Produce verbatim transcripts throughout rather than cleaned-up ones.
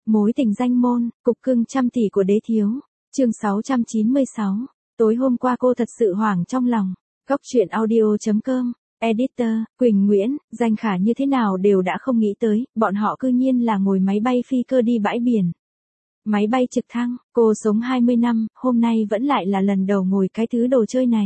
Mối tình danh môn, cục cưng trăm tỷ của đế thiếu. Chương sáu trăm chín mươi sáu. Tối hôm qua cô thật sự hoảng trong lòng. Góc truyện audio chấm com. Editor, Quỳnh Nguyễn, Danh Khả như thế nào đều đã không nghĩ tới, bọn họ cư nhiên là ngồi máy bay phi cơ đi bãi biển. Máy bay trực thăng, cô sống hai mươi năm, hôm nay vẫn lại là lần đầu ngồi cái thứ đồ chơi này.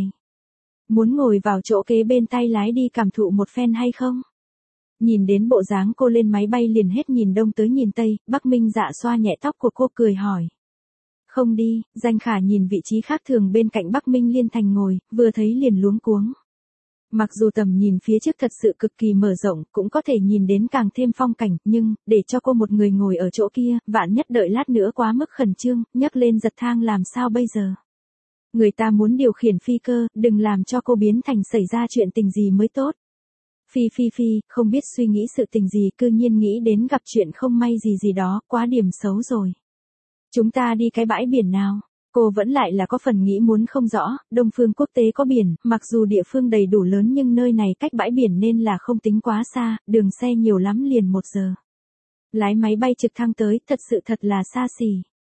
Muốn ngồi vào chỗ kế bên tay lái đi cảm thụ một phen hay không? Nhìn đến bộ dáng cô lên máy bay liền hết nhìn đông tới nhìn tây, Bắc Minh Dạ xoa nhẹ tóc của cô cười hỏi. Không đi, Danh Khả nhìn vị trí khác thường bên cạnh Bắc Minh Liên Thành ngồi, vừa thấy liền luống cuống. Mặc dù tầm nhìn phía trước thật sự cực kỳ mở rộng, cũng có thể nhìn đến càng thêm phong cảnh, nhưng, để cho cô một người ngồi ở chỗ kia, vạn nhất đợi lát nữa quá mức khẩn trương, nhấc lên giật thang làm sao bây giờ? Người ta muốn điều khiển phi cơ, đừng làm cho cô biến thành xảy ra chuyện tình gì mới tốt. Phi phi phi, không biết suy nghĩ sự tình gì, cư nhiên nghĩ đến gặp chuyện không may gì gì đó, quá điểm xấu rồi. Chúng ta đi cái bãi biển nào? Cô vẫn lại là có phần nghĩ muốn không rõ, Đông Phương Quốc tế có biển, mặc dù địa phương đầy đủ lớn nhưng nơi này cách bãi biển nên là không tính quá xa, đường xe nhiều lắm liền một giờ. Lái máy bay trực thăng tới, thật sự thật là xa xỉ.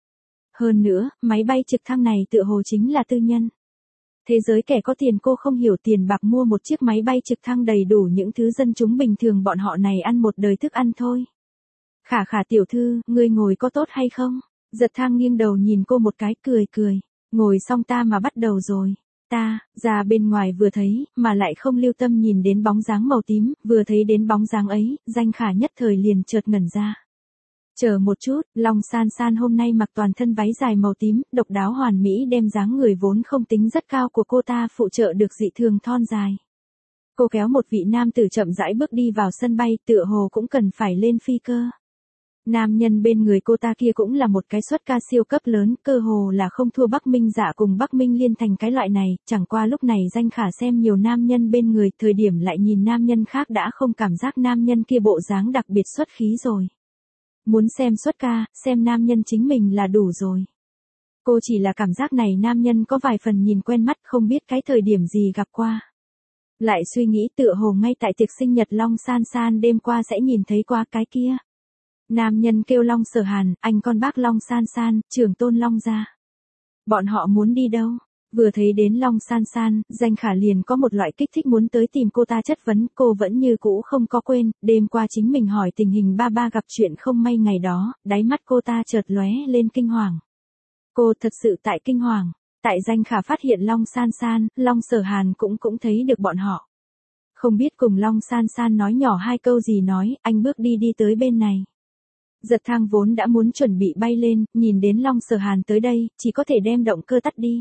Hơn nữa, máy bay trực thăng này tựa hồ chính là tư nhân. Thế giới kẻ có tiền cô không hiểu tiền bạc mua một chiếc máy bay trực thăng đầy đủ những thứ dân chúng bình thường bọn họ này ăn một đời thức ăn thôi. Khả Khả tiểu thư, ngươi ngồi có tốt hay không? Giật thang nghiêng đầu nhìn cô một cái cười cười. Ngồi xong ta mà bắt đầu rồi. Ta, ra bên ngoài vừa thấy, mà lại không lưu tâm nhìn đến bóng dáng màu tím, vừa thấy đến bóng dáng ấy, Danh Khả nhất thời liền chợt ngẩn ra. Chờ một chút, Long San San hôm nay mặc toàn thân váy dài màu tím, độc đáo hoàn mỹ đem dáng người vốn không tính rất cao của cô ta phụ trợ được dị thường thon dài. Cô kéo một vị nam tử chậm rãi bước đi vào sân bay, tựa hồ cũng cần phải lên phi cơ. Nam nhân bên người cô ta kia cũng là một cái xuất ca siêu cấp lớn, cơ hồ là không thua Bắc Minh Dạ cùng Bắc Minh Liên Thành cái loại này, chẳng qua lúc này Danh Khả xem nhiều nam nhân bên người, thời điểm lại nhìn nam nhân khác đã không cảm giác nam nhân kia bộ dáng đặc biệt xuất khí rồi. Muốn xem xuất ca, xem nam nhân chính mình là đủ rồi. Cô chỉ là cảm giác này nam nhân có vài phần nhìn quen mắt, không biết cái thời điểm gì gặp qua. Lại suy nghĩ tựa hồ ngay tại tiệc sinh nhật Long San San đêm qua sẽ nhìn thấy qua cái kia. Nam nhân kêu Long Sở Hàn, anh con bác Long San San, trưởng tôn Long gia. Bọn họ muốn đi đâu? Vừa thấy đến Long San San, Danh Khả liền có một loại kích thích muốn tới tìm cô ta chất vấn, cô vẫn như cũ không có quên, đêm qua chính mình hỏi tình hình ba ba gặp chuyện không may ngày đó, đáy mắt cô ta chợt lóe lên kinh hoàng. Cô thật sự tại kinh hoàng, tại Danh Khả phát hiện Long San San, Long Sở Hàn cũng cũng thấy được bọn họ. Không biết cùng Long San San nói nhỏ hai câu gì nói, anh bước đi đi tới bên này. Giật thang vốn đã muốn chuẩn bị bay lên, nhìn đến Long Sở Hàn tới đây, chỉ có thể đem động cơ tắt đi.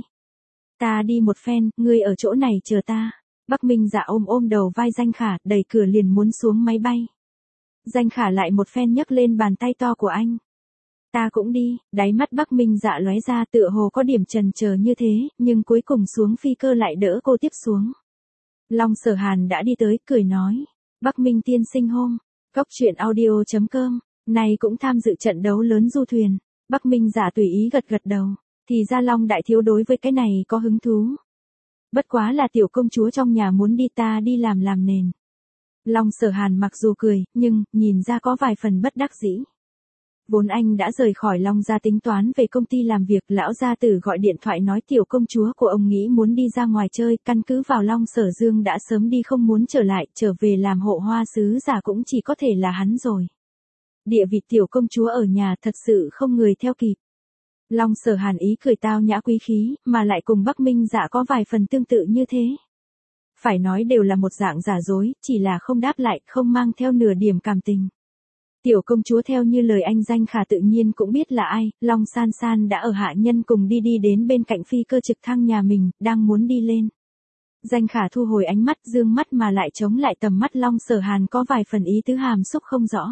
Ta đi một phen, ngươi ở chỗ này chờ ta. Bắc Minh Dạ ôm ôm đầu vai Danh Khả, đẩy cửa liền muốn xuống máy bay. Danh Khả lại một phen nhấc lên bàn tay to của anh. Ta cũng đi, đáy mắt Bắc Minh Dạ lóe ra tựa hồ có điểm chần chờ như thế, nhưng cuối cùng xuống phi cơ lại đỡ cô tiếp xuống. Long Sở Hàn đã đi tới, cười nói. Bắc Minh tiên sinh hôm, góc truyện audio chấm com. Này cũng tham dự trận đấu lớn du thuyền. Bắc Minh Dạ tùy ý gật gật đầu. Thì ra Long đại thiếu đối với cái này có hứng thú. Bất quá là tiểu công chúa trong nhà muốn đi ta đi làm làm nền. Long Sở Hàn mặc dù cười, nhưng, nhìn ra có vài phần bất đắc dĩ. Vốn anh đã rời khỏi Long gia tính toán về công ty làm việc, lão gia tử gọi điện thoại nói tiểu công chúa của ông nghĩ muốn đi ra ngoài chơi, căn cứ vào Long Sở Dương đã sớm đi không muốn trở lại, trở về làm hộ hoa sứ giả cũng chỉ có thể là hắn rồi. Địa vị tiểu công chúa ở nhà thật sự không người theo kịp. Long Sở Hàn ý cười tao nhã quý khí, mà lại cùng Bắc Minh Dạ có vài phần tương tự như thế. Phải nói đều là một dạng giả dối, chỉ là không đáp lại, không mang theo nửa điểm cảm tình. Tiểu công chúa theo như lời anh Danh Khả tự nhiên cũng biết là ai, Long San San đã ở hạ nhân cùng đi đi đến bên cạnh phi cơ trực thăng nhà mình, đang muốn đi lên. Danh Khả thu hồi ánh mắt dương mắt mà lại chống lại tầm mắt Long Sở Hàn có vài phần ý tứ hàm xúc không rõ.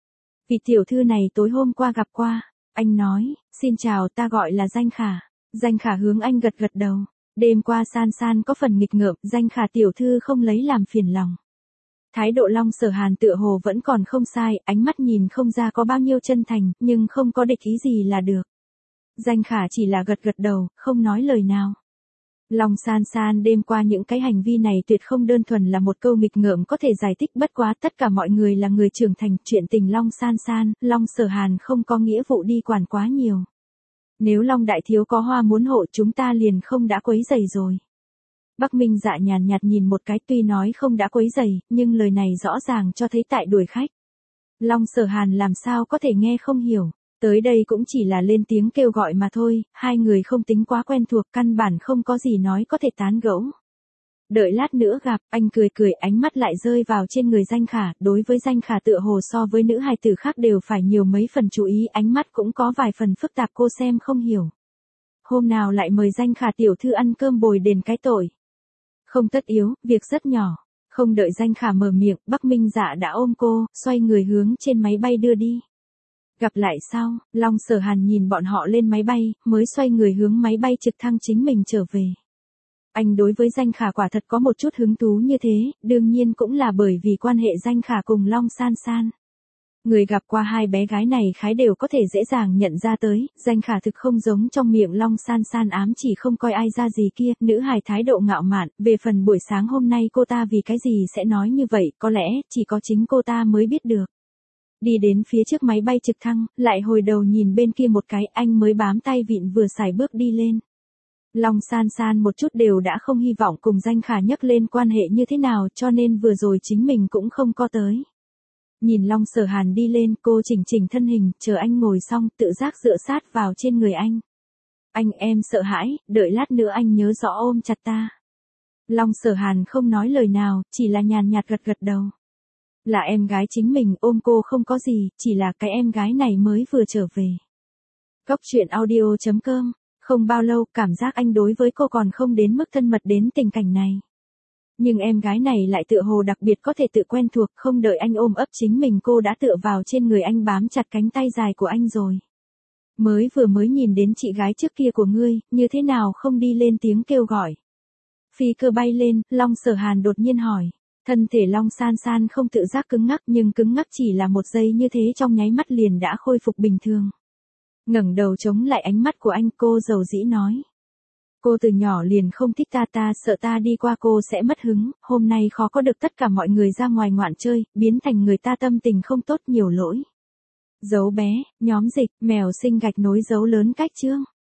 Vị tiểu thư này tối hôm qua gặp qua, anh nói, xin chào ta gọi là Danh Khả. Danh Khả hướng anh gật gật đầu. Đêm qua San San có phần nghịch ngợm, Danh Khả tiểu thư không lấy làm phiền lòng. Thái độ Long Sở Hàn tựa hồ vẫn còn không sai, ánh mắt nhìn không ra có bao nhiêu chân thành, nhưng không có địch ý gì là được. Danh Khả chỉ là gật gật đầu, không nói lời nào. Long San San đêm qua những cái hành vi này tuyệt không đơn thuần là một câu nghịch ngợm có thể giải thích, bất quá tất cả mọi người là người trưởng thành, chuyện tình Long San San, Long Sở Hàn không có nghĩa vụ đi quản quá nhiều. Nếu Long đại thiếu có hoa muốn hộ chúng ta liền không đã quấy rầy rồi. Bắc Minh Dạ nhàn nhạt nhìn một cái, tuy nói không đã quấy rầy, nhưng lời này rõ ràng cho thấy tại đuổi khách. Long Sở Hàn làm sao có thể nghe không hiểu, tới đây cũng chỉ là lên tiếng kêu gọi mà thôi, hai người không tính quá quen thuộc, căn bản không có gì nói có thể tán gẫu. Đợi lát nữa gặp, anh cười cười, ánh mắt lại rơi vào trên người Danh Khả, đối với Danh Khả tựa hồ so với nữ hài tử khác đều phải nhiều mấy phần chú ý, ánh mắt cũng có vài phần phức tạp, cô xem không hiểu. Hôm nào lại mời Danh Khả tiểu thư ăn cơm bồi đền cái tội. Không tất yếu, việc rất nhỏ. Không đợi Danh Khả mở miệng, Bắc Minh Dạ đã ôm cô, xoay người hướng trên máy bay đưa đi. Gặp lại sau, Long Sở Hàn nhìn bọn họ lên máy bay, mới xoay người hướng máy bay trực thăng chính mình trở về. Anh đối với Danh Khả quả thật có một chút hứng thú như thế, đương nhiên cũng là bởi vì quan hệ Danh Khả cùng Long San San. Người gặp qua hai bé gái này khái đều có thể dễ dàng nhận ra tới, Danh Khả thực không giống trong miệng Long San San ám chỉ không coi ai ra gì kia, nữ hài thái độ ngạo mạn, về phần buổi sáng hôm nay cô ta vì cái gì sẽ nói như vậy, có lẽ chỉ có chính cô ta mới biết được. Đi đến phía trước máy bay trực thăng, lại hồi đầu nhìn bên kia một cái, anh mới bám tay vịn vừa xài bước đi lên. Long San San một chút đều đã không hy vọng cùng Danh Khả nhắc lên quan hệ như thế nào, cho nên vừa rồi chính mình cũng không có tới. Nhìn Long Sở Hàn đi lên, cô chỉnh chỉnh thân hình, chờ anh ngồi xong, tự giác dựa sát vào trên người anh. Anh, em sợ hãi, đợi lát nữa anh nhớ rõ ôm chặt ta. Long Sở Hàn không nói lời nào, chỉ là nhàn nhạt gật gật đầu. Là em gái chính mình, ôm cô không có gì, chỉ là cái em gái này mới vừa trở về. Cốc truyện audio chấm com. Không bao lâu, cảm giác anh đối với cô còn không đến mức thân mật đến tình cảnh này. Nhưng em gái này lại tựa hồ đặc biệt có thể tự quen thuộc, không đợi anh ôm ấp chính mình cô đã tựa vào trên người anh bám chặt cánh tay dài của anh rồi. Mới vừa mới nhìn đến chị gái trước kia của ngươi, như thế nào không đi lên tiếng kêu gọi. Phi cơ bay lên, Long Sở Hàn đột nhiên hỏi. Thân thể Long San San không tự giác cứng ngắc, nhưng cứng ngắc chỉ là một giây như thế, trong nháy mắt liền đã khôi phục bình thường. Ngẩng đầu chống lại ánh mắt của anh, cô dầu dĩ nói. Cô từ nhỏ liền không thích ta, ta sợ ta đi qua cô sẽ mất hứng, hôm nay khó có được tất cả mọi người ra ngoài ngoạn chơi, biến thành người ta tâm tình không tốt, nhiều lỗi. Dấu bé, nhóm dịch, mèo sinh gạch nối dấu lớn cách chương.